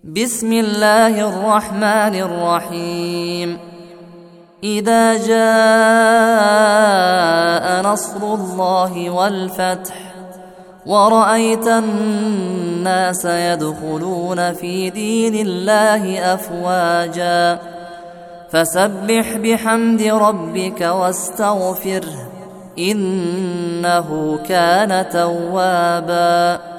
بسم الله الرحمن الرحيم. إذا جاء نصر الله والفتح ورأيت الناس يدخلون في دين الله أفواجا فسبح بحمد ربك واستغفره إنه كان توابا.